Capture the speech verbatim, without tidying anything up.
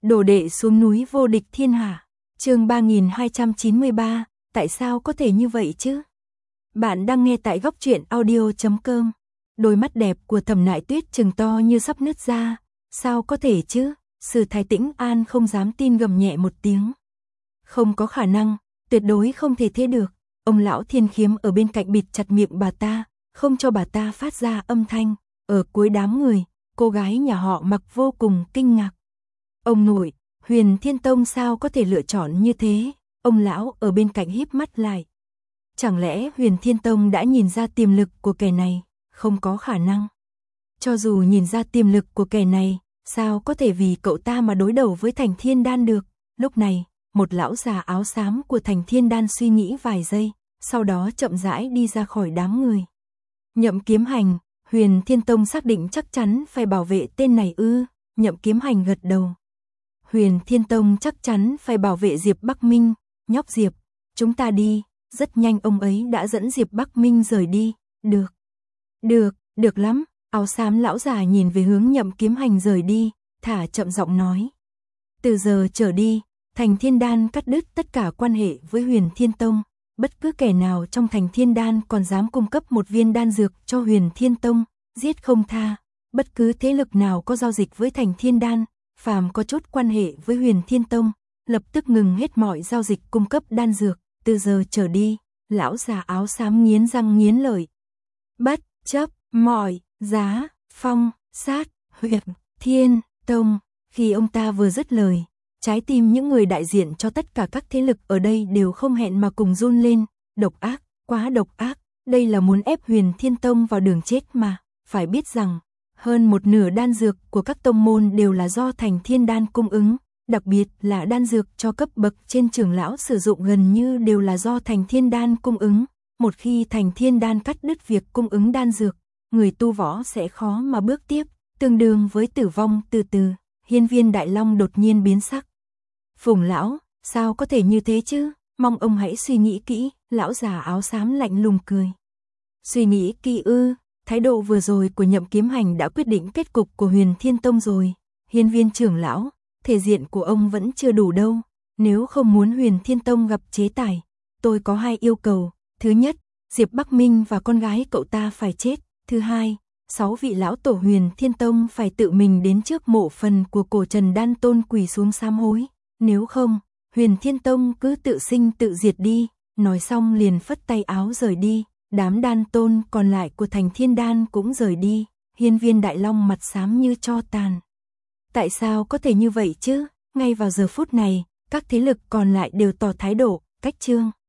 Đồ đệ xuống núi vô địch thiên hạ. Chương ba nghìn hai trăm chín mươi ba, tại sao có thể như vậy chứ? Bạn đang nghe tại góc truyện audio chấm com. Đôi mắt đẹp của Thẩm Nại Tuyết trừng to như sắp nứt ra, sao có thể chứ? Sử Thái Tĩnh An không dám tin, gầm nhẹ một tiếng. Không có khả năng, tuyệt đối không thể thế được. Ông lão Thiên Khiếm ở bên cạnh bịt chặt miệng bà ta, không cho bà ta phát ra âm thanh. Ở cuối đám người, cô gái nhà họ Mặc vô cùng kinh ngạc. Ông nội, Huyền Thiên Tông sao có thể lựa chọn như thế? Ông lão ở bên cạnh híp mắt lại. Chẳng lẽ Huyền Thiên Tông đã nhìn ra tiềm lực của kẻ này? Không có khả năng. Cho dù nhìn ra tiềm lực của kẻ này, sao có thể vì cậu ta mà đối đầu với Thành Thiên Đan được? Lúc này, một lão già áo xám của Thành Thiên Đan suy nghĩ vài giây, sau đó chậm rãi đi ra khỏi đám người. Nhậm Kiếm Hành, Huyền Thiên Tông xác định chắc chắn phải bảo vệ tên này ư? Nhậm Kiếm Hành gật đầu. Huyền Thiên Tông chắc chắn phải bảo vệ Diệp Bắc Minh. Nhóc Diệp, chúng ta đi. Rất nhanh ông ấy đã dẫn Diệp Bắc Minh rời đi. Được. Được, được lắm. Áo xám lão già nhìn về hướng Nhậm Kiếm Hành rời đi, thả chậm giọng nói. Từ giờ trở đi, Thành Thiên Đan cắt đứt tất cả quan hệ với Huyền Thiên Tông. Bất cứ kẻ nào trong Thành Thiên Đan còn dám cung cấp một viên đan dược cho Huyền Thiên Tông, giết không tha. Bất cứ thế lực nào có giao dịch với Thành Thiên Đan, phàm có chút quan hệ với Huyền Thiên Tông, lập tức ngừng hết mọi giao dịch cung cấp đan dược. Từ giờ trở đi, lão già áo xám nghiến răng nghiến lợi. Bất chấp mọi giá, phong, sát, Huyền Thiên Tông. Khi ông ta vừa dứt lời, trái tim những người đại diện cho tất cả các thế lực ở đây đều không hẹn mà cùng run lên. Độc ác, quá độc ác, đây là muốn ép Huyền Thiên Tông vào đường chết mà. Phải biết rằng, hơn một nửa đan dược của các tông môn đều là do Thành Thiên Đan cung ứng, đặc biệt là đan dược cho cấp bậc trên trưởng lão sử dụng gần như đều là do Thành Thiên Đan cung ứng. Một khi Thành Thiên Đan cắt đứt việc cung ứng đan dược, người tu võ sẽ khó mà bước tiếp, tương đương với tử vong từ từ. Hiên Viên Đại Long đột nhiên biến sắc. Phùng lão, sao có thể như thế chứ? Mong ông hãy suy nghĩ kỹ. Lão già áo xám lạnh lùng cười. Suy nghĩ kỹ ư? Thái độ vừa rồi của Nhậm Kiếm Hành đã quyết định kết cục của Huyền Thiên Tông rồi. Hiên Viên trưởng lão, thể diện của ông vẫn chưa đủ đâu. Nếu không muốn Huyền Thiên Tông gặp chế tài, tôi có hai yêu cầu. Thứ nhất, Diệp Bắc Minh và con gái cậu ta phải chết. Thứ hai, sáu vị lão tổ Huyền Thiên Tông phải tự mình đến trước mộ phần của cổ Trần Đan Tôn quỳ xuống sám hối. Nếu không, Huyền Thiên Tông cứ tự sinh tự diệt đi. Nói xong liền phất tay áo rời đi. Đám đan tôn còn lại của Thành Thiên Đan cũng rời đi. Hiên Viên Đại Long mặt xám như tro tàn. Tại sao có thể như vậy chứ? Ngay vào giờ phút này, các thế lực còn lại đều tỏ thái độ, cách chương.